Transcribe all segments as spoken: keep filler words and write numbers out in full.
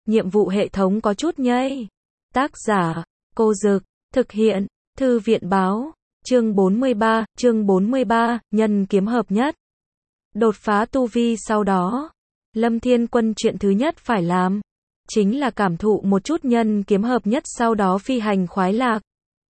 nhiệm vụ hệ thống có chút nhây. Tác giả, Cô Dực, thực hiện, Thư viện báo, chương bốn mươi ba, chương bốn mươi ba, nhân kiếm hợp nhất. Đột phá tu vi sau đó, Lâm Thiên Quân chuyện thứ nhất phải làm, chính là cảm thụ một chút nhân kiếm hợp nhất sau đó phi hành khoái lạc.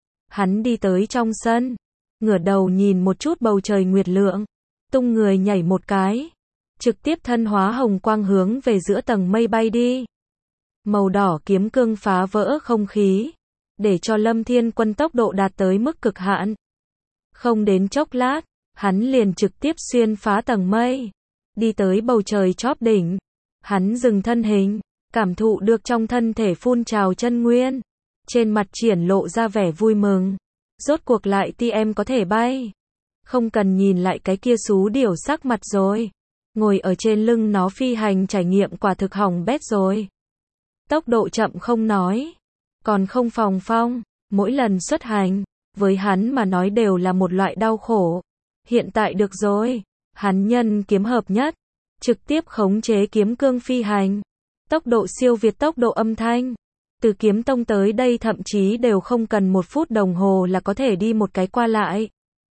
Hắn đi tới trong sân, ngửa đầu nhìn một chút bầu trời nguyệt lượng, tung người nhảy một cái, trực tiếp thân hóa hồng quang hướng về giữa tầng mây bay đi. Màu đỏ kiếm cương phá vỡ không khí, để cho Lâm Thiên Quân tốc độ đạt tới mức cực hạn. Không đến chốc lát, hắn liền trực tiếp xuyên phá tầng mây, đi tới bầu trời chóp đỉnh. Hắn dừng thân hình, cảm thụ được trong thân thể phun trào chân nguyên, trên mặt triển lộ ra vẻ vui mừng. Rốt cuộc lại ti em có thể bay, không cần nhìn lại cái kia xú điểu sắc mặt rồi. Ngồi ở trên lưng nó phi hành trải nghiệm quả thực hỏng bét rồi. Tốc độ chậm không nói, còn không phòng phong, mỗi lần xuất hành, với hắn mà nói đều là một loại đau khổ. Hiện tại được rồi, hắn nhân kiếm hợp nhất, trực tiếp khống chế kiếm cương phi hành. Tốc độ siêu việt tốc độ âm thanh. Từ kiếm tông tới đây thậm chí đều không cần một phút đồng hồ là có thể đi một cái qua lại.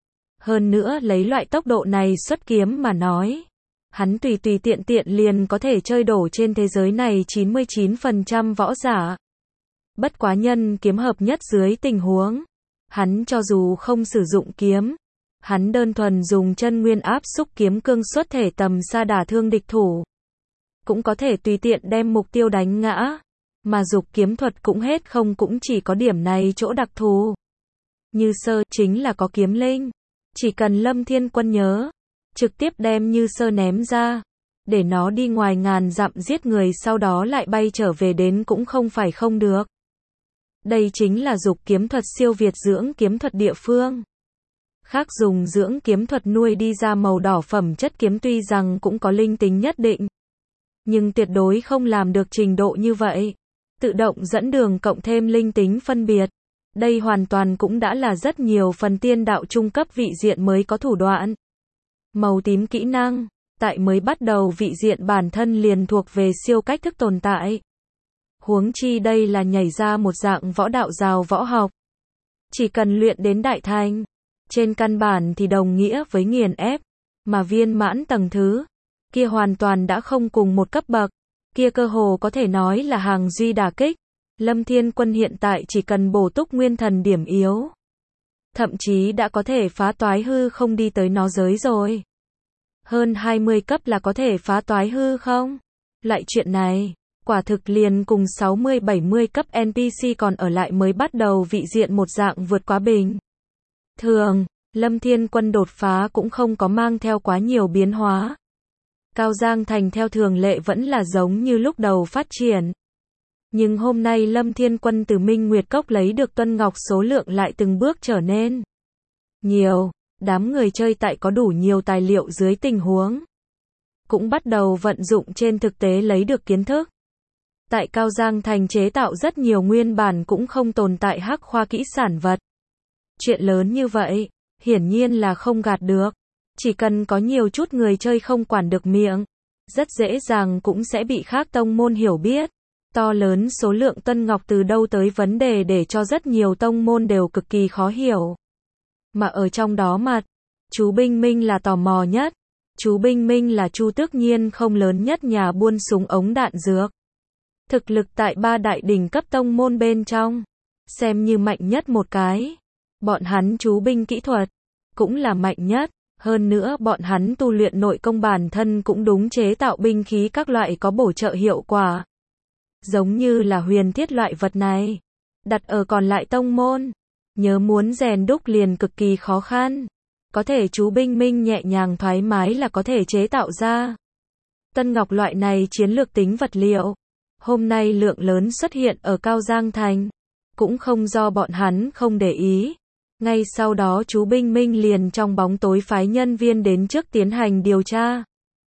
Hơn nữa lấy loại tốc độ này xuất kiếm mà nói, hắn tùy tùy tiện tiện liền có thể chơi đổ trên thế giới này chín mươi chín phần trăm võ giả. Bất quá nhân kiếm hợp nhất dưới tình huống, hắn cho dù không sử dụng kiếm, hắn đơn thuần dùng chân nguyên áp xúc kiếm cương xuất thể tầm xa đả thương địch thủ, cũng có thể tùy tiện đem mục tiêu đánh ngã. Mà dục kiếm thuật cũng hết không cũng chỉ có điểm này chỗ đặc thù. Như Sơ chính là có kiếm linh, chỉ cần Lâm Thiên Quân nhớ, trực tiếp đem Như Sơ ném ra, để nó đi ngoài ngàn dặm giết người sau đó lại bay trở về đến cũng không phải không được. Đây chính là dục kiếm thuật siêu việt dưỡng kiếm thuật địa phương. Khác dùng dưỡng kiếm thuật nuôi đi ra màu đỏ phẩm chất kiếm tuy rằng cũng có linh tính nhất định, nhưng tuyệt đối không làm được trình độ như vậy. Tự động dẫn đường cộng thêm linh tính phân biệt. Đây hoàn toàn cũng đã là rất nhiều phần tiên đạo trung cấp vị diện mới có thủ đoạn. Màu tím kỹ năng, tại mới bắt đầu vị diện bản thân liền thuộc về siêu cách thức tồn tại. Huống chi đây là nhảy ra một dạng võ đạo rào võ học. Chỉ cần luyện đến đại thành, trên căn bản thì đồng nghĩa với nghiền ép, mà viên mãn tầng thứ, kia hoàn toàn đã không cùng một cấp bậc. Kia cơ hồ có thể nói là hàng duy đả kích. Lâm Thiên Quân hiện tại chỉ cần bổ túc nguyên thần điểm yếu, thậm chí đã có thể phá toái hư không đi tới nó giới rồi. Hơn hai mươi cấp là có thể phá toái hư không? Loại chuyện này, quả thực liền cùng sáu mươi bảy mươi cấp en pê xê còn ở lại mới bắt đầu vị diện một dạng vượt quá bình thường. Lâm Thiên Quân đột phá cũng không có mang theo quá nhiều biến hóa. Cao Giang Thành theo thường lệ vẫn là giống như lúc đầu phát triển. Nhưng hôm nay Lâm Thiên Quân từ Minh Nguyệt Cốc lấy được Tuân Ngọc số lượng lại từng bước trở nên nhiều. Đám người chơi tại có đủ nhiều tài liệu dưới tình huống, cũng bắt đầu vận dụng trên thực tế lấy được kiến thức. Tại Cao Giang Thành chế tạo rất nhiều nguyên bản cũng không tồn tại hắc khoa kỹ sản vật. Chuyện lớn như vậy, hiển nhiên là không gạt được. Chỉ cần có nhiều chút người chơi không quản được miệng, rất dễ dàng cũng sẽ bị khác tông môn hiểu biết. To lớn số lượng Tuân Ngọc từ đâu tới vấn đề để cho rất nhiều tông môn đều cực kỳ khó hiểu. Mà ở trong đó mặt, chú Binh Minh là tò mò nhất. Chú Binh Minh là Chu Tước Nhiên không lớn nhất nhà buôn súng ống đạn dược. Thực lực tại ba đại đỉnh cấp tông môn bên trong, xem như mạnh nhất một cái. Bọn hắn chú binh kỹ thuật, cũng là mạnh nhất. Hơn nữa bọn hắn tu luyện nội công bản thân cũng đúng chế tạo binh khí các loại có bổ trợ hiệu quả. Giống như là huyền thiết loại vật này, đặt ở còn lại tông môn, nhớ muốn rèn đúc liền cực kỳ khó khăn. Có thể chú Binh Minh nhẹ nhàng thoải mái là có thể chế tạo ra. Tân Ngọc loại này chiến lược tính vật liệu, hôm nay lượng lớn xuất hiện ở Cao Giang Thành, cũng không do bọn hắn không để ý. Ngay sau đó chú Binh Minh liền trong bóng tối phái nhân viên đến trước tiến hành điều tra.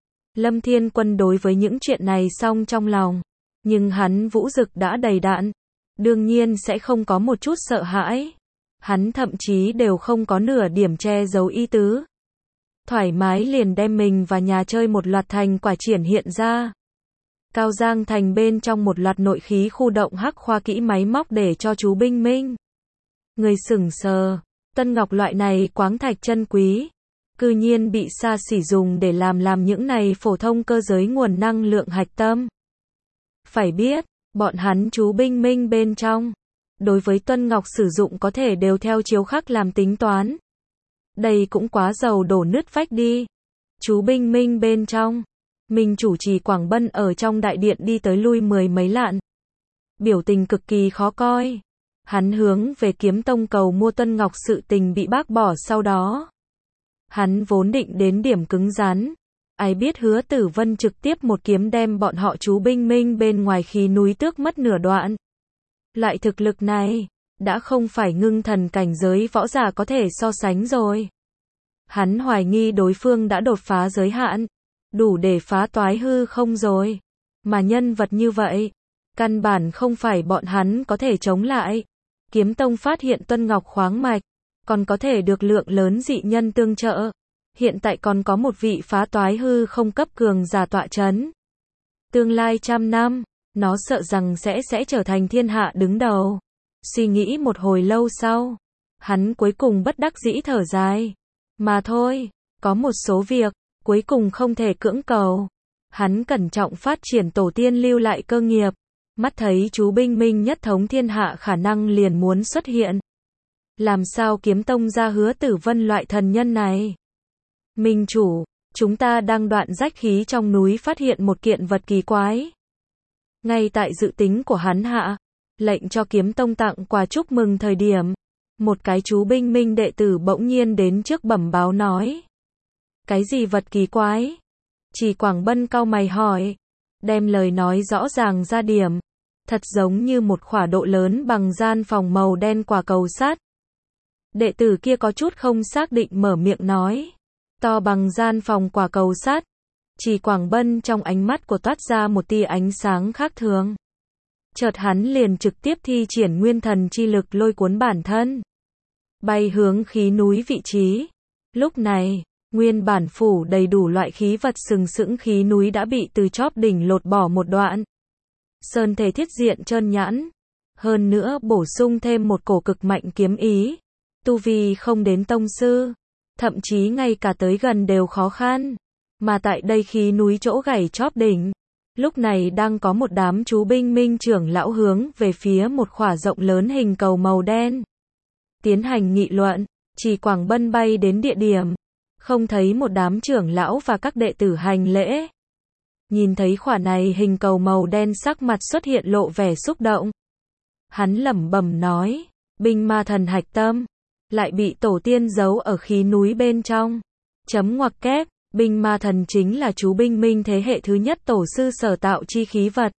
Lâm Thiên Quân đối với những chuyện này xong trong lòng, nhưng hắn vũ dực đã đầy đạn, đương nhiên sẽ không có một chút sợ hãi. Hắn thậm chí đều không có nửa điểm che giấu ý tứ. Thoải mái liền đem mình và nhà chơi một loạt thành quả triển hiện ra. Cao Giang Thành bên trong một loạt nội khí khu động hắc khoa kỹ máy móc để cho chú Binh Minh. Người sững sờ, tân ngọc loại này quáng thạch chân quý, cư nhiên bị xa xỉ dùng để làm làm những này phổ thông cơ giới nguồn năng lượng hạch tâm. Phải biết, bọn hắn chú Binh Minh bên trong, đối với tuân ngọc sử dụng có thể đều theo chiếu khắc làm tính toán. Đây cũng quá dầu đổ nứt vách đi. Chú Binh Minh bên trong, Minh chủ trì Quảng Bân ở trong đại điện đi tới lui mười mấy lạn. Biểu tình cực kỳ khó coi. Hắn hướng về Kiếm Tông cầu mua tuân ngọc sự tình bị bác bỏ sau đó. Hắn vốn định đến điểm cứng rắn. Ai biết Hứa Tử Vân trực tiếp một kiếm đem bọn họ chú Binh Minh bên ngoài khí núi tước mất nửa đoạn. Loại thực lực này, đã không phải ngưng thần cảnh giới võ giả có thể so sánh rồi. Hắn hoài nghi đối phương đã đột phá giới hạn, đủ để phá toái hư không rồi. Mà nhân vật như vậy, căn bản không phải bọn hắn có thể chống lại. Kiếm Tông phát hiện tuân ngọc khoáng mạch, còn có thể được lượng lớn dị nhân tương trợ. Hiện tại còn có một vị phá toái hư không cấp cường giả tọa chấn. Tương lai trăm năm, nó sợ rằng sẽ sẽ trở thành thiên hạ đứng đầu. Suy nghĩ một hồi lâu sau, hắn cuối cùng bất đắc dĩ thở dài. Mà thôi, có một số việc, cuối cùng không thể cưỡng cầu. Hắn cẩn trọng phát triển tổ tiên lưu lại cơ nghiệp. Mắt thấy chú Binh Minh nhất thống thiên hạ khả năng liền muốn xuất hiện. Làm sao Kiếm Tông ra Hứa Tử Vân loại thần nhân này? Minh chủ, chúng ta đang đoạn rách khí trong núi phát hiện một kiện vật kỳ quái. Ngay tại dự tính của hắn hạ, lệnh cho Kiếm Tông tặng quà chúc mừng thời điểm, một cái chú Binh Minh đệ tử bỗng nhiên đến trước bẩm báo nói. Cái gì vật kỳ quái? Chỉ Quảng Bân cau mày hỏi, đem lời nói rõ ràng ra điểm, thật giống như một khỏa độ lớn bằng gian phòng màu đen quả cầu sắt. Đệ tử kia có chút không xác định mở miệng nói, to bằng gian phòng quả cầu sắt. Chỉ Quảng Bân trong ánh mắt của toát ra một tia ánh sáng khác thường. Chợt hắn liền trực tiếp thi triển nguyên thần chi lực lôi cuốn bản thân, bay hướng khí núi vị trí. Lúc này, nguyên bản phủ đầy đủ loại khí vật sừng sững khí núi đã bị từ chóp đỉnh lột bỏ một đoạn. Sơn thể thiết diện trơn nhẵn, hơn nữa bổ sung thêm một cổ cực mạnh kiếm ý. Tu vi không đến tông sư, thậm chí ngay cả tới gần đều khó khăn. Mà tại đây khí núi chỗ gãy chóp đỉnh, lúc này đang có một đám chú Binh Minh trưởng lão hướng về phía một khỏa rộng lớn hình cầu màu đen tiến hành nghị luận. Chỉ Quảng Bân bay đến địa điểm, không thấy một đám trưởng lão và các đệ tử hành lễ. Nhìn thấy khỏa này hình cầu màu đen sắc mặt xuất hiện lộ vẻ xúc động. Hắn lẩm bẩm nói, binh ma thần hạch tâm, lại bị tổ tiên giấu ở khí núi bên trong. Chấm ngoặc kép, binh ma thần chính là chú Binh Minh thế hệ thứ nhất tổ sư sở tạo chi khí vật.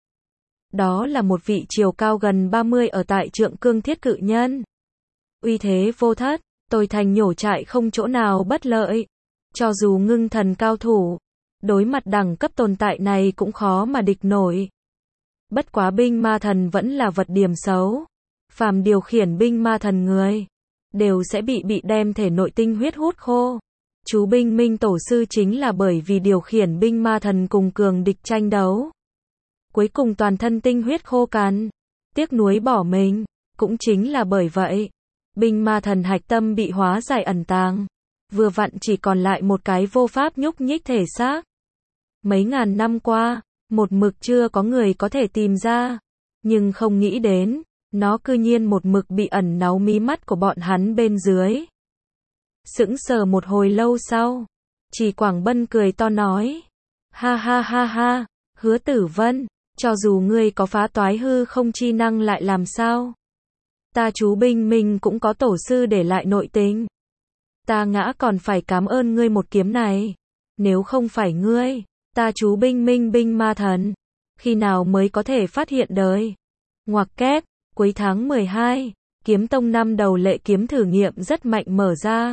Đó là một vị chiều cao gần ba mươi ở tại Trượng Cương Thiết Cự Nhân. Uy thế vô thất, tôi thành nhổ trại không chỗ nào bất lợi. Cho dù ngưng thần cao thủ, đối mặt đẳng cấp tồn tại này cũng khó mà địch nổi. Bất quá binh ma thần vẫn là vật điểm xấu. Phàm điều khiển binh ma thần người, đều sẽ bị bị đem thể nội tinh huyết hút khô. Chú Binh Minh tổ sư chính là bởi vì điều khiển binh ma thần cùng cường địch tranh đấu, cuối cùng toàn thân tinh huyết khô cằn, tiếc nuối bỏ mình. Cũng chính là bởi vậy, binh ma thần hạch tâm bị hóa giải ẩn tàng, vừa vặn chỉ còn lại một cái vô pháp nhúc nhích thể xác. Mấy ngàn năm qua, một mực chưa có người có thể tìm ra, nhưng không nghĩ đến, nó cư nhiên một mực bị ẩn náu mí mắt của bọn hắn bên dưới. Sững sờ một hồi lâu sau, Chỉ Quảng Bân cười to nói, ha ha ha ha, Hứa Tử Vân, cho dù ngươi có phá toái hư không chi năng lại làm sao? Ta chú Binh Minh cũng có tổ sư để lại nội tình. Ta ngã còn phải cảm ơn ngươi một kiếm này. Nếu không phải ngươi, ta chú Binh Minh binh ma thần, khi nào mới có thể phát hiện đời? Ngoặc kép, cuối tháng mười hai, Kiếm Tông năm đầu lệ kiếm thử nghiệm rất mạnh mở ra.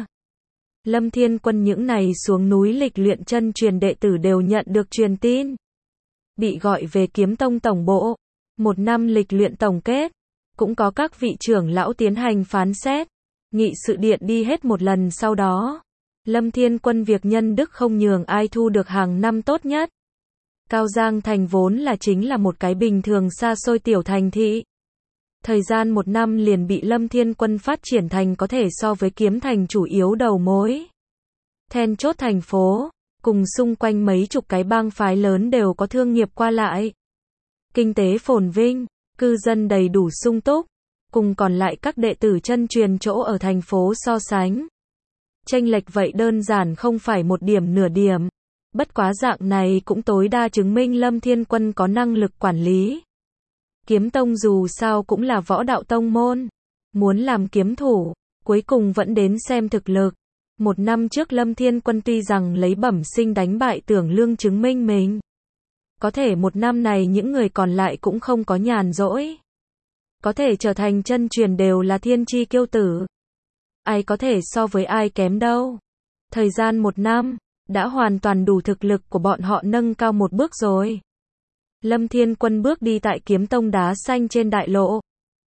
Lâm Thiên Quân những này xuống núi lịch luyện chân truyền đệ tử đều nhận được truyền tin, bị gọi về Kiếm Tông tổng bộ. Một năm lịch luyện tổng kết, cũng có các vị trưởng lão tiến hành phán xét. Nghị sự điện đi hết một lần sau đó, Lâm Thiên Quân việc nhân đức không nhường ai thu được hàng năm tốt nhất. Cao Giang Thành vốn là chính là một cái bình thường xa xôi tiểu thành thị. Thời gian một năm liền bị Lâm Thiên Quân phát triển thành có thể so với Kiếm Thành chủ yếu đầu mối. Then chốt thành phố, cùng xung quanh mấy chục cái bang phái lớn đều có thương nghiệp qua lại. Kinh tế phồn vinh, cư dân đầy đủ sung túc, cùng còn lại các đệ tử chân truyền chỗ ở thành phố so sánh. Chênh lệch vậy đơn giản không phải một điểm nửa điểm. Bất quá dạng này cũng tối đa chứng minh Lâm Thiên Quân có năng lực quản lý. Kiếm tông dù sao cũng là võ đạo tông môn. Muốn làm kiếm thủ, cuối cùng vẫn đến xem thực lực. Một năm trước Lâm Thiên Quân tuy rằng lấy bẩm sinh đánh bại Tưởng Lương chứng minh mình. Có thể một năm này những người còn lại cũng không có nhàn rỗi. Có thể trở thành chân truyền đều là thiên chi kiêu tử. Ai có thể so với ai kém đâu. Thời gian một năm, đã hoàn toàn đủ thực lực của bọn họ nâng cao một bước rồi. Lâm Thiên Quân bước đi tại kiếm tông đá xanh trên đại lộ.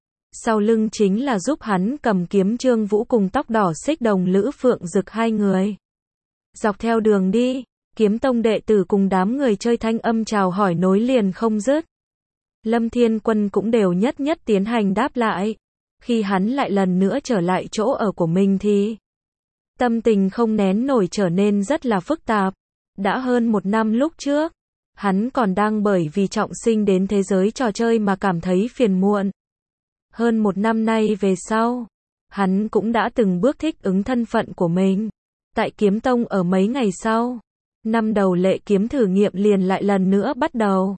Sau lưng chính là giúp hắn cầm kiếm Trương Vũ cùng tóc đỏ xích đồng Lữ Phượng Dực hai người. Dọc theo đường đi, kiếm tông đệ tử cùng đám người chơi thanh âm chào hỏi nối liền không dứt. Lâm Thiên Quân cũng đều nhất nhất tiến hành đáp lại. Khi hắn lại lần nữa trở lại chỗ ở của mình thì tâm tình không nén nổi trở nên rất là phức tạp. Đã hơn một năm lúc trước, hắn còn đang bởi vì trọng sinh đến thế giới trò chơi mà cảm thấy phiền muộn. Hơn một năm nay về sau, hắn cũng đã từng bước thích ứng thân phận của mình. Tại kiếm tông ở mấy ngày sau, năm đầu lệ kiếm thử nghiệm liền lại lần nữa bắt đầu.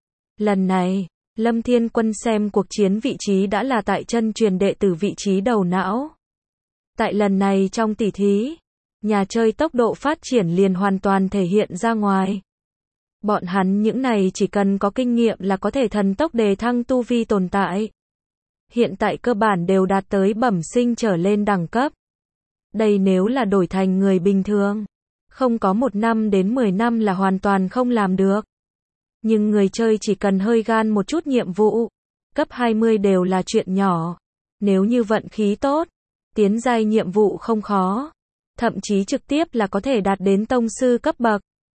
Lần này, Lâm Thiên Quân xem cuộc chiến vị trí đã là tại chân truyền đệ tử vị trí đầu não. Tại lần này trong tỷ thí, nhà chơi tốc độ phát triển liền hoàn toàn thể hiện ra ngoài. Bọn hắn những này chỉ cần có kinh nghiệm là có thể thần tốc đề thăng tu vi tồn tại. Hiện tại cơ bản đều đạt tới bẩm sinh trở lên đẳng cấp. Đây nếu là đổi thành người bình thường, không có một năm đến mười năm là hoàn toàn không làm được. Nhưng người chơi chỉ cần hơi gan một chút nhiệm vụ, cấp hai mươi đều là chuyện nhỏ. Nếu như vận khí tốt, tiến giai nhiệm vụ không khó, thậm chí trực tiếp là có thể đạt đến tông sư cấp bậc.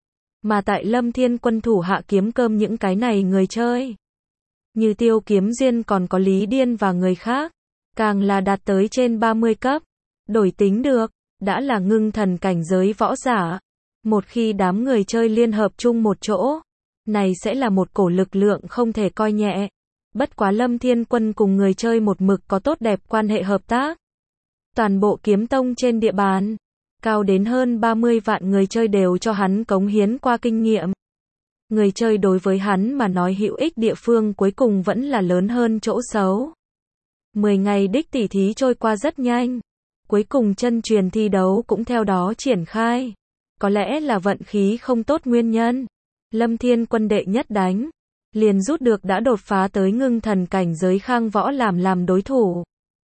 Mà tại Lâm Thiên Quân thủ hạ kiếm cơm những cái này người chơi, như Tiêu Kiếm Duyên còn có Lý Điên và người khác, càng là đạt tới trên ba mươi cấp, đổi tính được, đã là ngưng thần cảnh giới võ giả. Một khi đám người chơi liên hợp chung một chỗ, này sẽ là một cổ lực lượng không thể coi nhẹ. Bất quá Lâm Thiên Quân cùng người chơi một mực có tốt đẹp quan hệ hợp tác. Toàn bộ kiếm tông trên địa bàn, cao đến hơn ba mươi vạn người chơi đều cho hắn cống hiến qua kinh nghiệm. Người chơi đối với hắn mà nói hữu ích địa phương cuối cùng vẫn là lớn hơn chỗ xấu. mười ngày đích tỉ thí trôi qua rất nhanh. Cuối cùng chân truyền thi đấu cũng theo đó triển khai. Có lẽ là vận khí không tốt nguyên nhân. Lâm Thiên Quân đệ nhất đánh, liền rút được đã đột phá tới ngưng thần cảnh giới Khang Võ làm làm đối thủ.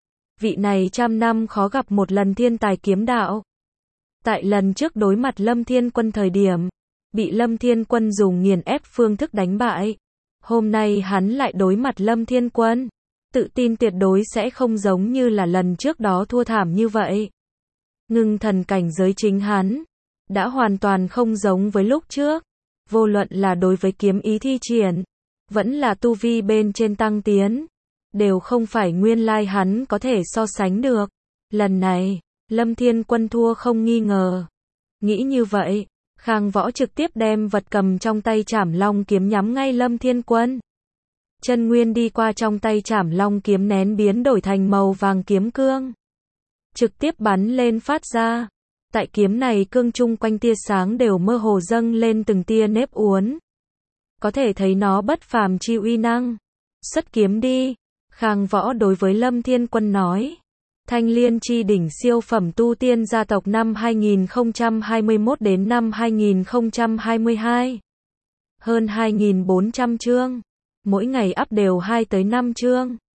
Vị này trăm năm khó gặp một lần thiên tài kiếm đạo. Tại lần trước đối mặt Lâm Thiên Quân thời điểm, bị Lâm Thiên Quân dùng nghiền ép phương thức đánh bại. Hôm nay hắn lại đối mặt Lâm Thiên Quân, tự tin tuyệt đối sẽ không giống như là lần trước đó thua thảm như vậy. Ngưng thần cảnh giới chính hắn, đã hoàn toàn không giống với lúc trước. Vô luận là đối với kiếm ý thi triển, vẫn là tu vi bên trên tăng tiến, đều không phải nguyên lai hắn có thể so sánh được. Lần này, Lâm Thiên Quân thua không nghi ngờ. Nghĩ như vậy, Khang Võ trực tiếp đem vật cầm trong tay Trảm Long kiếm nhắm ngay Lâm Thiên Quân. Chân nguyên đi qua trong tay Trảm Long kiếm nén biến đổi thành màu vàng kiếm cương, trực tiếp bắn lên phát ra. Tại kiếm này cương chung quanh tia sáng đều mơ hồ dâng lên từng tia nếp uốn. Có thể thấy nó bất phàm chi uy năng. Xuất kiếm đi, Khang Võ đối với Lâm Thiên Quân nói. Thanh Liên chi đỉnh siêu phẩm tu tiên gia tộc năm hai nghìn không trăm hai mươi mốt đến năm hai nghìn không trăm hai mươi hai. Hơn hai nghìn bốn trăm chương. Mỗi ngày up đều hai tới năm chương.